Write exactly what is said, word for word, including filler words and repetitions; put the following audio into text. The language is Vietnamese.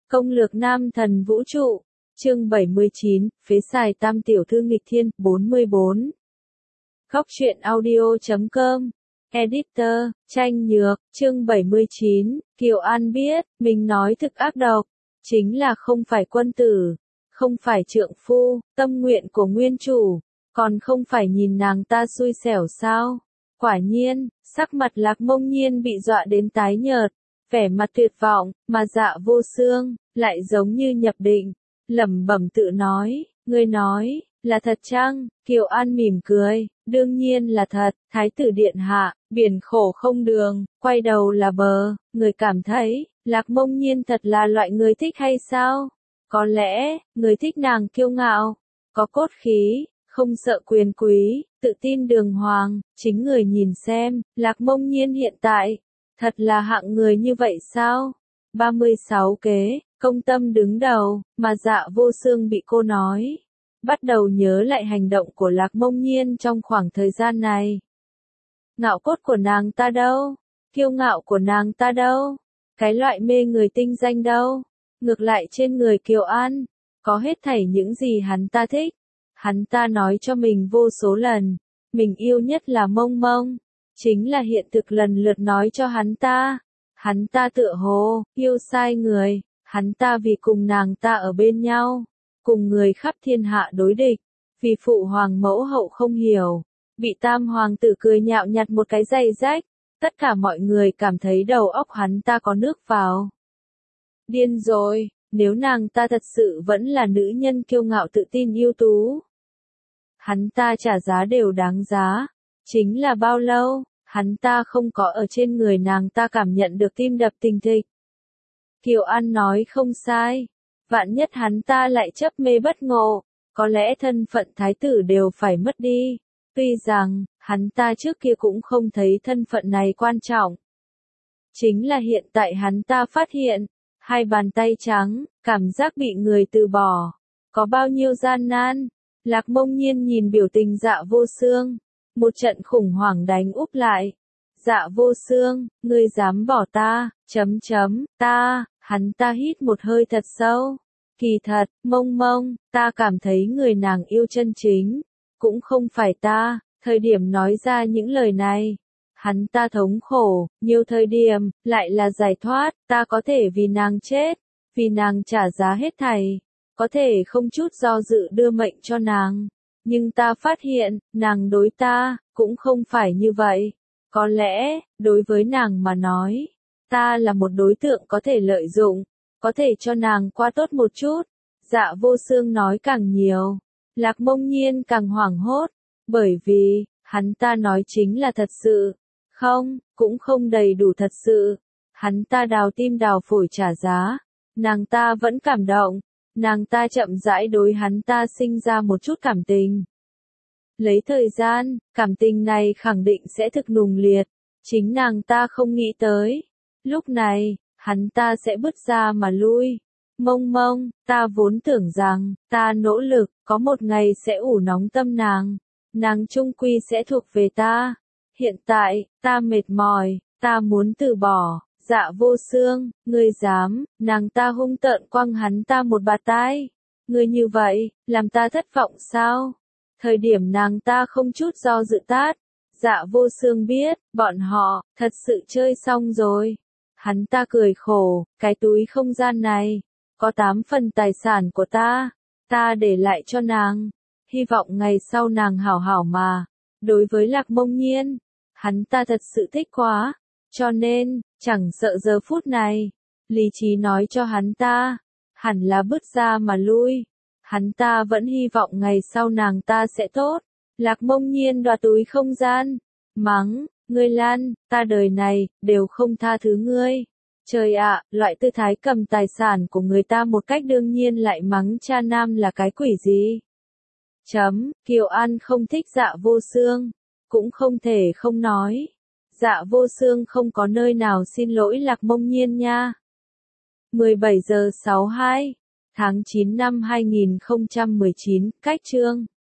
Công lược nam thần vũ trụ, chương bảy mươi chín, phế xài tam tiểu thư nghịch thiên, bốn mươi bốn. Góc truyện audio chấm com, Editor, Tranh Nhược, chương bảy mươi chín, Kiều An biết, mình nói thực ác độc, chính là không phải quân tử, không phải trượng phu, tâm nguyện của nguyên chủ, còn không phải nhìn nàng ta xui xẻo sao? Quả nhiên, sắc mặt Lạc Mông Nhiên bị dọa đến tái nhợt, vẻ mặt tuyệt vọng, mà Dạ Vô Xương lại giống như nhập định, lẩm bẩm tự nói, ngươi nói, là thật chăng? Kiều An mỉm cười, đương nhiên là thật, Thái tử điện hạ, biển khổ không đường, quay đầu là bờ, người cảm thấy, Lạc Mông Nhiên thật là loại người thích hay sao? Có lẽ, người thích nàng kiêu ngạo, có cốt khí, không sợ quyền quý, tự tin đường hoàng, chính người nhìn xem, Lạc Mông Nhiên hiện tại, thật là hạng người như vậy sao? ba mươi sáu kế, công tâm đứng đầu, mà Dạ Vô Xương bị cô nói. Bắt đầu nhớ lại hành động của Lạc Mông Nhiên trong khoảng thời gian này. Ngạo cốt của nàng ta đâu? Kiêu ngạo của nàng ta đâu? Cái loại mê người tinh danh đâu? Ngược lại trên người Kiều An, có hết thảy những gì hắn ta thích. Hắn ta nói cho mình vô số lần, mình yêu nhất là Mông Mông. Chính là hiện thực lần lượt nói cho hắn ta. Hắn ta tựa hồ, yêu sai người, hắn ta vì cùng nàng ta ở bên nhau, cùng người khắp thiên hạ đối địch, vì phụ hoàng mẫu hậu không hiểu, bị tam hoàng tử cười nhạo nhặt một cái giày rách, tất cả mọi người cảm thấy đầu óc hắn ta có nước vào. Điên rồi, nếu nàng ta thật sự vẫn là nữ nhân kiêu ngạo tự tin ưu tú, hắn ta trả giá đều đáng giá, chính là bao lâu, hắn ta không có ở trên người nàng ta cảm nhận được tim đập thình thịch. Kiều An nói không sai, vạn nhất hắn ta lại chấp mê bất ngộ, có lẽ thân phận thái tử đều phải mất đi, tuy rằng, hắn ta trước kia cũng không thấy thân phận này quan trọng. Chính là hiện tại hắn ta phát hiện, hai bàn tay trắng, cảm giác bị người từ bỏ, có bao nhiêu gian nan. Lạc Mông Nhiên nhìn biểu tình Dạ Vô Xương, một trận khủng hoảng đánh úp lại. Dạ Vô Xương, ngươi dám bỏ ta, chấm chấm, ta, hắn ta hít một hơi thật sâu. Kỳ thật, Mông Mông, ta cảm thấy người nàng yêu chân chính, cũng không phải ta, thời điểm nói ra những lời này. Hắn ta thống khổ, nhiều thời điểm, lại là giải thoát, ta có thể vì nàng chết, vì nàng trả giá hết thảy, có thể không chút do dự đưa mệnh cho nàng. Nhưng ta phát hiện, nàng đối ta, cũng không phải như vậy. Có lẽ, đối với nàng mà nói, ta là một đối tượng có thể lợi dụng, có thể cho nàng qua tốt một chút. Dạ Vô Xương nói càng nhiều, Lạc Mông Nhiên càng hoảng hốt, bởi vì, hắn ta nói chính là thật sự. Không, cũng không đầy đủ thật sự. Hắn ta đào tim đào phổi trả giá, nàng ta vẫn cảm động, nàng ta chậm rãi đối hắn ta sinh ra một chút cảm tình. Lấy thời gian, cảm tình này khẳng định sẽ thực nùng liệt, chính nàng ta không nghĩ tới. Lúc này, hắn ta sẽ bứt ra mà lui. Mông Mông, ta vốn tưởng rằng, ta nỗ lực, có một ngày sẽ ủ nóng tâm nàng, nàng chung quy sẽ thuộc về ta. Hiện tại, ta mệt mỏi, ta muốn từ bỏ. Dạ Vô Xương, ngươi dám, nàng ta hung tợn quăng hắn ta một bạt tai. Ngươi như vậy, làm ta thất vọng sao? Thời điểm nàng ta không chút do dự tát. Dạ Vô Xương biết, bọn họ, thật sự chơi xong rồi. Hắn ta cười khổ, cái túi không gian này, có tám phần tài sản của ta, ta để lại cho nàng. Hy vọng ngày sau nàng hảo hảo mà. Đối với Lạc Mông Nhiên, hắn ta thật sự thích quá, cho nên, chẳng sợ giờ phút này, lý trí nói cho hắn ta, hẳn là bứt ra mà lui. Hắn ta vẫn hy vọng ngày sau nàng ta sẽ tốt. Lạc Mông Nhiên đoạt túi không gian, mắng, ngươi Lan, ta đời này, đều không tha thứ ngươi. Trời ạ, loại tư thái cầm tài sản của người ta một cách đương nhiên lại mắng cha nam là cái quỷ gì? Chấm, Kiều An không thích Dạ Vô Xương, cũng không thể không nói. Dạ Vô Xương không có nơi nào xin lỗi Lạc Mông Nhiên nha. mười bảy giờ sáu mươi hai, tháng chín năm hai nghìn không trăm mười chín, cách chương.